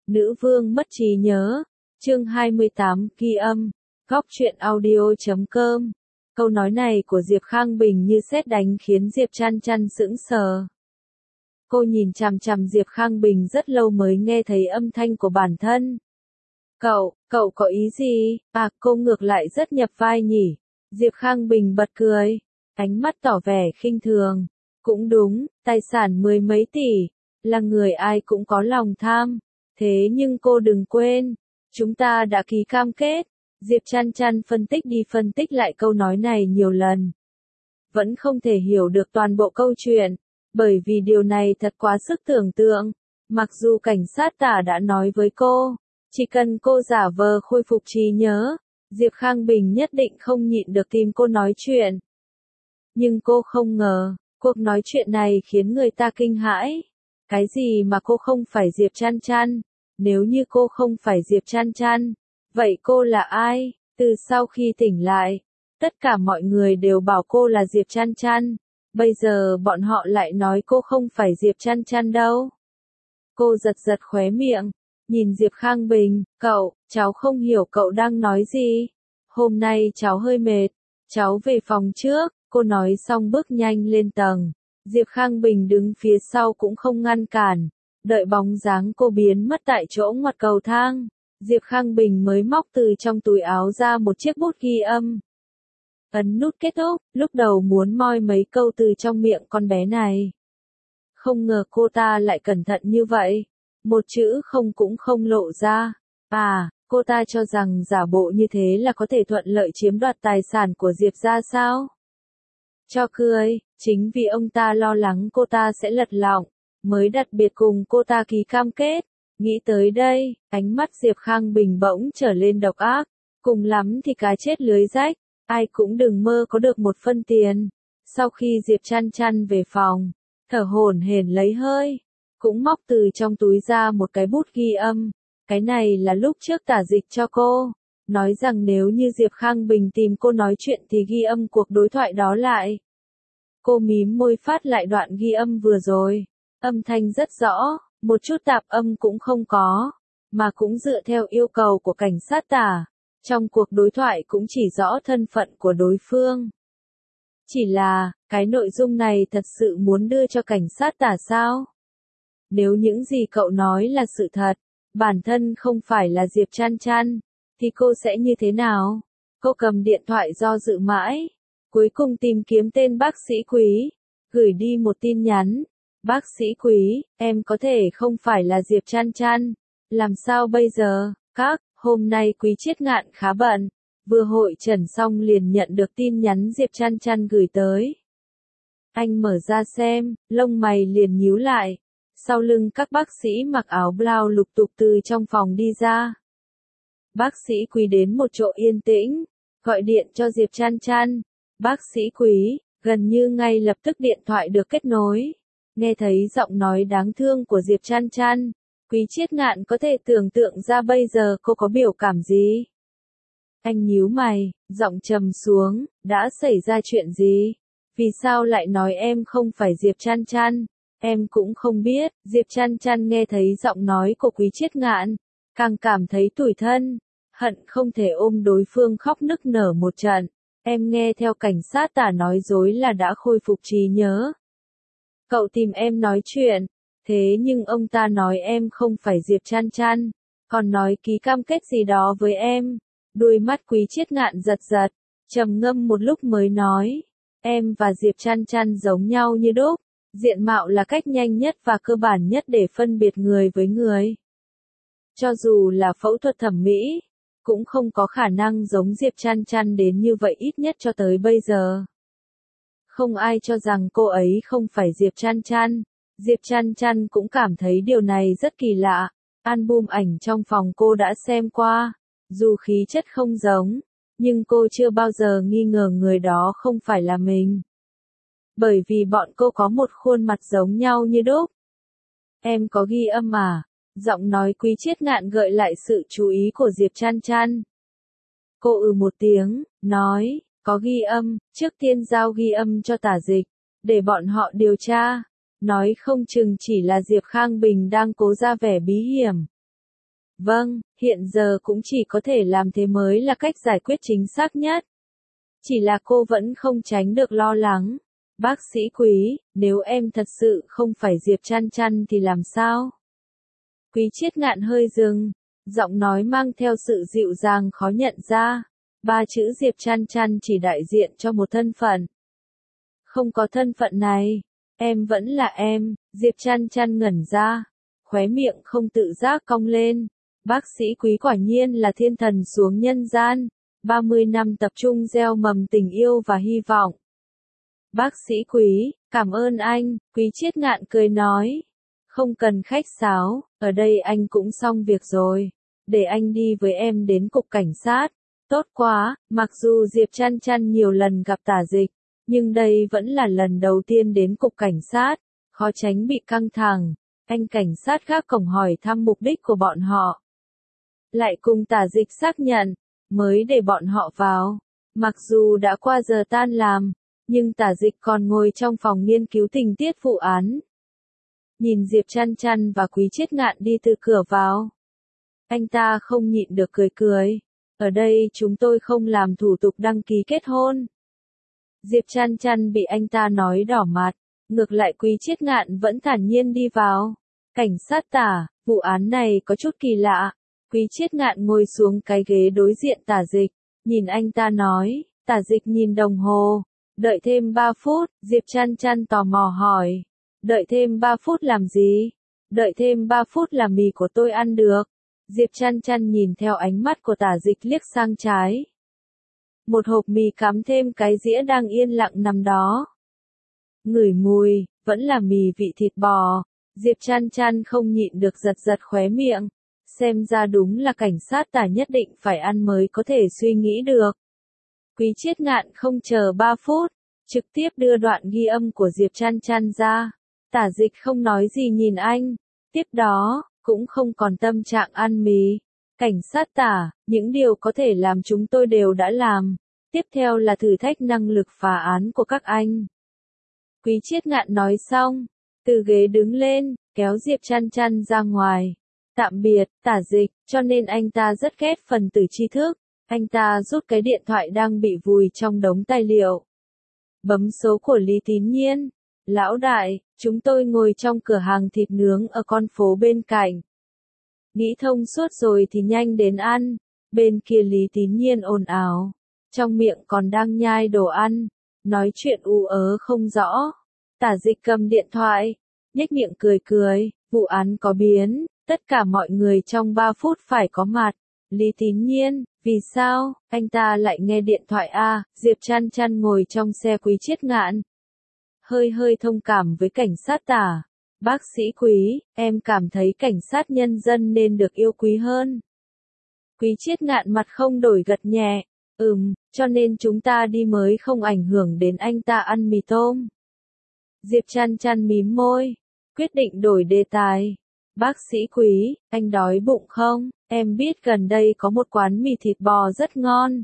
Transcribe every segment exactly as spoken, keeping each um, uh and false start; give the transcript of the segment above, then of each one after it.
Nữ vương mất trí nhớ. Chương hai mươi tám, ghi âm. Góc truyện audio chấm com. Câu nói này của Diệp Khang Bình như sét đánh khiến Diệp Chăn Chăn sững sờ. Cô nhìn chằm chằm Diệp Khang Bình rất lâu mới nghe thấy âm thanh của bản thân. Cậu, cậu có ý gì? À, cô ngược lại rất nhập vai nhỉ. Diệp Khang Bình bật cười, ánh mắt tỏ vẻ khinh thường. Cũng đúng, tài sản mười mấy tỷ, là người ai cũng có lòng tham. Thế nhưng cô đừng quên, chúng ta đã ký cam kết. Diệp Chăn Chăn phân tích đi phân tích lại câu nói này nhiều lần. Vẫn không thể hiểu được toàn bộ câu chuyện, bởi vì điều này thật quá sức tưởng tượng. Mặc dù cảnh sát tả đã nói với cô, chỉ cần cô giả vờ khôi phục trí nhớ, Diệp Khang Bình nhất định không nhịn được tìm cô nói chuyện. Nhưng cô không ngờ, cuộc nói chuyện này khiến người ta kinh hãi. Cái gì mà cô không phải Diệp Chăn Chăn? Nếu như cô không phải Diệp Chăn Chăn, vậy cô là ai? Từ sau khi tỉnh lại, tất cả mọi người đều bảo cô là Diệp Chăn Chăn. Bây giờ bọn họ lại nói cô không phải Diệp Chăn Chăn đâu. Cô giật giật khóe miệng, nhìn Diệp Khang Bình, cậu, cháu không hiểu cậu đang nói gì. Hôm nay cháu hơi mệt, cháu về phòng trước, cô nói xong bước nhanh lên tầng. Diệp Khang Bình đứng phía sau cũng không ngăn cản, đợi bóng dáng cô biến mất tại chỗ ngoặt cầu thang. Diệp Khang Bình mới móc từ trong túi áo ra một chiếc bút ghi âm. Ấn nút kết thúc, lúc đầu muốn moi mấy câu từ trong miệng con bé này. Không ngờ cô ta lại cẩn thận như vậy, một chữ không cũng không lộ ra. À, cô ta cho rằng giả bộ như thế là có thể thuận lợi chiếm đoạt tài sản của Diệp gia sao? Cho cười, chính vì ông ta lo lắng cô ta sẽ lật lọng, mới đặc biệt cùng cô ta ký cam kết. Nghĩ tới đây, ánh mắt Diệp Khang Bình bỗng trở lên độc ác. Cùng lắm thì cá chết lưới rách, ai cũng đừng mơ có được một phân tiền. Sau khi Diệp Chăn Chăn về phòng, thở hổn hển lấy hơi, cũng móc từ trong túi ra một cái bút ghi âm. Cái này là lúc trước tả dịch cho cô, nói rằng nếu như Diệp Khang Bình tìm cô nói chuyện thì ghi âm cuộc đối thoại đó lại. Cô mím môi phát lại đoạn ghi âm vừa rồi, âm thanh rất rõ, một chút tạp âm cũng không có, mà cũng dựa theo yêu cầu của cảnh sát tả. Trong cuộc đối thoại cũng chỉ rõ thân phận của đối phương. Chỉ là, cái nội dung này thật sự muốn đưa cho cảnh sát tả sao? Nếu những gì cậu nói là sự thật, bản thân không phải là Diệp Chăn Chăn, thì cô sẽ như thế nào? Cô cầm điện thoại do dự mãi, cuối cùng tìm kiếm tên bác sĩ Quý, gửi đi một tin nhắn. Bác sĩ Quý, em có thể không phải là Diệp Chăn Chăn, làm sao bây giờ? Các, hôm nay Quý Chiết Ngạn khá bận, vừa hội trần xong liền nhận được tin nhắn Diệp Chăn Chăn gửi tới. Anh mở ra xem, lông mày liền nhíu lại, sau lưng các bác sĩ mặc áo blau lục tục từ trong phòng đi ra. Bác sĩ Quý đến một chỗ yên tĩnh, gọi điện cho Diệp Chăn Chăn. Bác sĩ Quý, gần như ngay lập tức điện thoại được kết nối. Nghe thấy giọng nói đáng thương của Diệp Chăn Chăn, Quý Chiết Ngạn có thể tưởng tượng ra bây giờ cô có biểu cảm gì. Anh nhíu mày, giọng trầm xuống, đã xảy ra chuyện gì? Vì sao lại nói em không phải Diệp Chăn Chăn? Em cũng không biết. Diệp Chăn Chăn nghe thấy giọng nói của Quý Chiết Ngạn, càng cảm thấy tủi thân, hận không thể ôm đối phương khóc nức nở một trận. Em nghe theo cảnh sát tả nói dối là đã khôi phục trí nhớ. Cậu tìm em nói chuyện, thế nhưng ông ta nói em không phải Diệp Chăn Chăn, còn nói ký cam kết gì đó với em. Đôi mắt Quý Chiết Ngạn giật giật, trầm ngâm một lúc mới nói, em và Diệp Chăn Chăn giống nhau như đúc, diện mạo là cách nhanh nhất và cơ bản nhất để phân biệt người với người. Cho dù là phẫu thuật thẩm mỹ, cũng không có khả năng giống Diệp Chăn Chăn đến như vậy ít nhất cho tới bây giờ. Không ai cho rằng cô ấy không phải Diệp Chăn Chăn. Diệp Chăn Chăn cũng cảm thấy điều này rất kỳ lạ. Album ảnh trong phòng cô đã xem qua, dù khí chất không giống, nhưng cô chưa bao giờ nghi ngờ người đó không phải là mình. Bởi vì bọn cô có một khuôn mặt giống nhau như đúc. Em có ghi âm à? Giọng nói Quý Chiết Ngạn gợi lại sự chú ý của Diệp Chăn Chăn. Cô ừ một tiếng, nói, có ghi âm, trước tiên giao ghi âm cho tả dịch, để bọn họ điều tra. Nói không chừng chỉ là Diệp Khang Bình đang cố ra vẻ bí hiểm. Vâng, hiện giờ cũng chỉ có thể làm thế mới là cách giải quyết chính xác nhất. Chỉ là cô vẫn không tránh được lo lắng. Bác sĩ Quý, nếu em thật sự không phải Diệp Chăn Chăn thì làm sao? Quý Triết Ngạn hơi dừng, giọng nói mang theo sự dịu dàng khó nhận ra. Ba chữ Diệp Chăn Chăn chỉ đại diện cho một thân phận. Không có thân phận này, em vẫn là em. Diệp Chăn Chăn ngẩn ra, khóe miệng không tự giác cong lên. Bác sĩ Quý quả nhiên là thiên thần xuống nhân gian. ba mươi năm tập trung gieo mầm tình yêu và hy vọng. Bác sĩ Quý, cảm ơn anh, Quý Triết Ngạn cười nói. Không cần khách sáo, ở đây anh cũng xong việc rồi. Để anh đi với em đến cục cảnh sát. Tốt quá, mặc dù Diệp Chăn Chăn nhiều lần gặp Tả Dịch, nhưng đây vẫn là lần đầu tiên đến cục cảnh sát. Khó tránh bị căng thẳng, anh cảnh sát gác cổng hỏi thăm mục đích của bọn họ. Lại cùng Tả Dịch xác nhận, mới để bọn họ vào. Mặc dù đã qua giờ tan làm, nhưng Tả Dịch còn ngồi trong phòng nghiên cứu tình tiết vụ án. Nhìn Diệp Chăn Chăn và Quý Triết Ngạn đi từ cửa vào. Anh ta không nhịn được cười cười. Ở đây chúng tôi không làm thủ tục đăng ký kết hôn. Diệp Chăn Chăn bị anh ta nói đỏ mặt. Ngược lại Quý Triết Ngạn vẫn thản nhiên đi vào. Cảnh sát Tả, vụ án này có chút kỳ lạ. Quý Triết Ngạn ngồi xuống cái ghế đối diện Tả Dịch. Nhìn anh ta nói. Tả Dịch nhìn đồng hồ. Đợi thêm ba phút, Diệp Chăn Chăn tò mò hỏi. Đợi thêm ba phút làm gì? Đợi thêm ba phút là mì của tôi ăn được. Diệp Chăn Chăn nhìn theo ánh mắt của Tả Dịch liếc sang trái. Một hộp mì cắm thêm cái dĩa đang yên lặng nằm đó. Ngửi mùi, vẫn là mì vị thịt bò. Diệp Chăn Chăn không nhịn được giật giật khóe miệng. Xem ra đúng là cảnh sát Tả nhất định phải ăn mới có thể suy nghĩ được. Quý Triết Ngạn không chờ ba phút, trực tiếp đưa đoạn ghi âm của Diệp Chăn Chăn ra. Tả Dịch không nói gì nhìn anh. Tiếp đó, cũng không còn tâm trạng ăn mì. Cảnh sát Tả, những điều có thể làm chúng tôi đều đã làm. Tiếp theo là thử thách năng lực phá án của các anh. Quý Triết Ngạn nói xong, từ ghế đứng lên, kéo Diệp Chăn Chăn ra ngoài. Tạm biệt, Tả Dịch, cho nên anh ta rất ghét phần tử tri thức. Anh ta rút cái điện thoại đang bị vùi trong đống tài liệu. Bấm số của Lý Tín Nhiên. Lão đại, chúng tôi ngồi trong cửa hàng thịt nướng ở con phố bên cạnh. Nghĩ thông suốt rồi thì nhanh đến ăn. Bên kia Lý Tín Nhiên ồn ào. Trong miệng còn đang nhai đồ ăn. Nói chuyện ú ớ không rõ. Tả Dịch cầm điện thoại. Nhếch miệng cười cười. Vụ án có biến. Tất cả mọi người trong ba phút phải có mặt. Lý Tín Nhiên, vì sao, anh ta lại nghe điện thoại a? Diệp Chăn Chăn ngồi trong xe Quý Triết Ngạn. Hơi hơi thông cảm với cảnh sát Tả. Bác sĩ Quý, em cảm thấy cảnh sát nhân dân nên được yêu quý hơn. Quý Triết Ngạn mặt không đổi gật nhẹ. Ừm, cho nên chúng ta đi mới không ảnh hưởng đến anh ta ăn mì tôm. Diệp Chăn Chăn mím môi. Quyết định đổi đề tài. Bác sĩ Quý, anh đói bụng không? Em biết gần đây có một quán mì thịt bò rất ngon.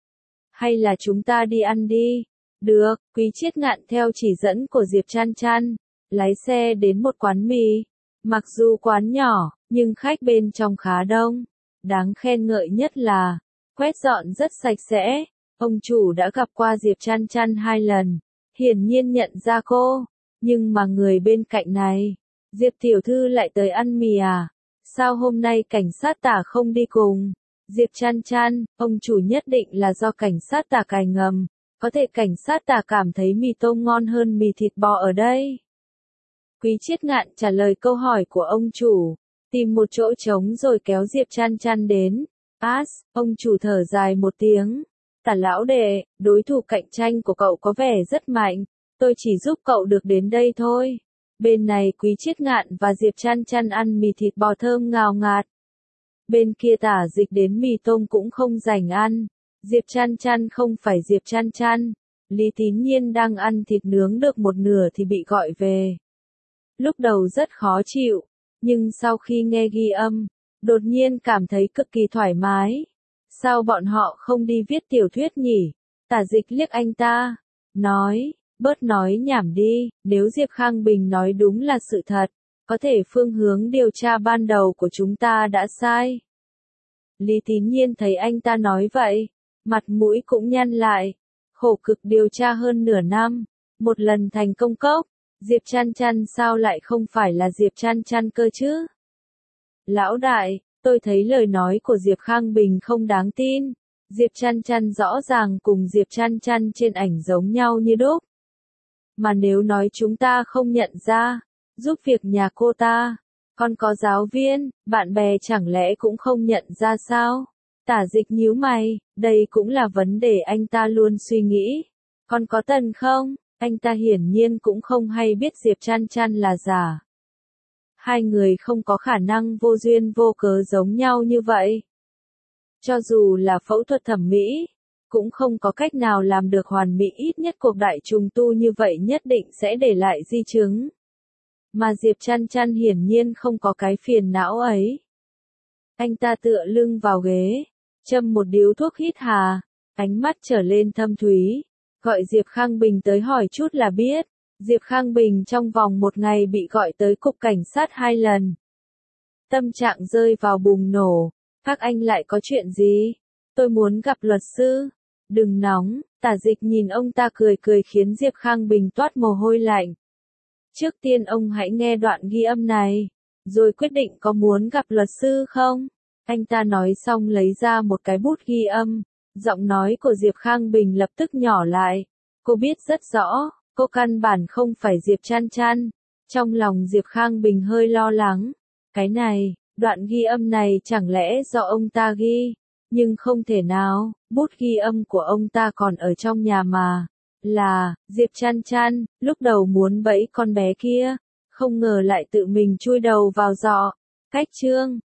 Hay là chúng ta đi ăn đi? Được, Quý Triết Ngạn theo chỉ dẫn của Diệp Chăn Chăn, lái xe đến một quán mì. Mặc dù quán nhỏ, nhưng khách bên trong khá đông. Đáng khen ngợi nhất là, quét dọn rất sạch sẽ. Ông chủ đã gặp qua Diệp Chăn Chăn hai lần, hiển nhiên nhận ra cô. Nhưng mà người bên cạnh này, Diệp tiểu thư lại tới ăn mì à? Sao hôm nay cảnh sát Tả không đi cùng? Diệp Chăn Chăn, ông chủ nhất định là do cảnh sát Tả cài ngầm. Có thể cảnh sát Tả cảm thấy mì tôm ngon hơn mì thịt bò ở đây. Quý Triết Ngạn trả lời câu hỏi của ông chủ. Tìm một chỗ trống rồi kéo Diệp Chăn Chăn đến. As, ông chủ thở dài một tiếng. Tả lão đệ, đối thủ cạnh tranh của cậu có vẻ rất mạnh. Tôi chỉ giúp cậu được đến đây thôi. Bên này Quý Triết Ngạn và Diệp Chăn Chăn ăn mì thịt bò thơm ngào ngạt. Bên kia Tả Dịch đến mì tôm cũng không rảnh ăn. Diệp Chăn Chăn không phải Diệp Chăn Chăn. Lý Tín Nhiên đang ăn thịt nướng được một nửa thì bị gọi về. Lúc đầu rất khó chịu, nhưng sau khi nghe ghi âm, đột nhiên cảm thấy cực kỳ thoải mái. Sao bọn họ không đi viết tiểu thuyết nhỉ? Tả Dịch liếc anh ta, nói, bớt nói nhảm đi, nếu Diệp Khang Bình nói đúng là sự thật, Có thể phương hướng điều tra ban đầu của chúng ta đã sai. Lý Tín Nhiên thấy anh ta nói vậy, mặt mũi cũng nhăn lại. Khổ cực điều tra hơn nửa năm, một lần thành công cốc, Diệp Chăn Chăn sao lại không phải là Diệp Chăn Chăn cơ chứ? Lão đại, tôi thấy lời nói của Diệp Khang Bình không đáng tin. Diệp Chăn Chăn rõ ràng cùng Diệp Chăn Chăn trên ảnh giống nhau như đúc. Mà nếu nói chúng ta không nhận ra, giúp việc nhà cô ta, còn có giáo viên, bạn bè chẳng lẽ cũng không nhận ra sao? Tả Dịch nhíu mày, đây cũng là vấn đề anh ta luôn suy nghĩ. Còn có Tần không? Anh ta hiển nhiên cũng không hay biết Diệp Chăn Chăn là giả. Hai người không có khả năng vô duyên vô cớ giống nhau như vậy. Cho dù là phẫu thuật thẩm mỹ, cũng không có cách nào làm được hoàn mỹ, ít nhất cuộc đại trùng tu như vậy nhất định sẽ để lại di chứng. Mà Diệp Chăn Chăn hiển nhiên không có cái phiền não ấy. Anh ta tựa lưng vào ghế, châm một điếu thuốc hít hà, ánh mắt trở lên thâm thúy, gọi Diệp Khang Bình tới hỏi chút là biết. Diệp Khang Bình trong vòng một ngày bị gọi tới cục cảnh sát hai lần. Tâm trạng rơi vào bùng nổ. Các anh lại có chuyện gì? Tôi muốn gặp luật sư. Đừng nóng, Tả Dịch nhìn ông ta cười cười khiến Diệp Khang Bình toát mồ hôi lạnh. Trước tiên ông hãy nghe đoạn ghi âm này, rồi quyết định có muốn gặp luật sư không? Anh ta nói xong lấy ra một cái bút ghi âm, giọng nói của Diệp Khang Bình lập tức nhỏ lại. Cô biết rất rõ, cô căn bản không phải Diệp Chăn Chăn. Trong lòng Diệp Khang Bình hơi lo lắng. Cái này, đoạn ghi âm này chẳng lẽ do ông ta ghi? Nhưng không thể nào, bút ghi âm của ông ta còn ở trong nhà mà. Là, Diệp Chăn Chăn, lúc đầu muốn bẫy con bé kia, không ngờ lại tự mình chui đầu vào giọ. Cách chương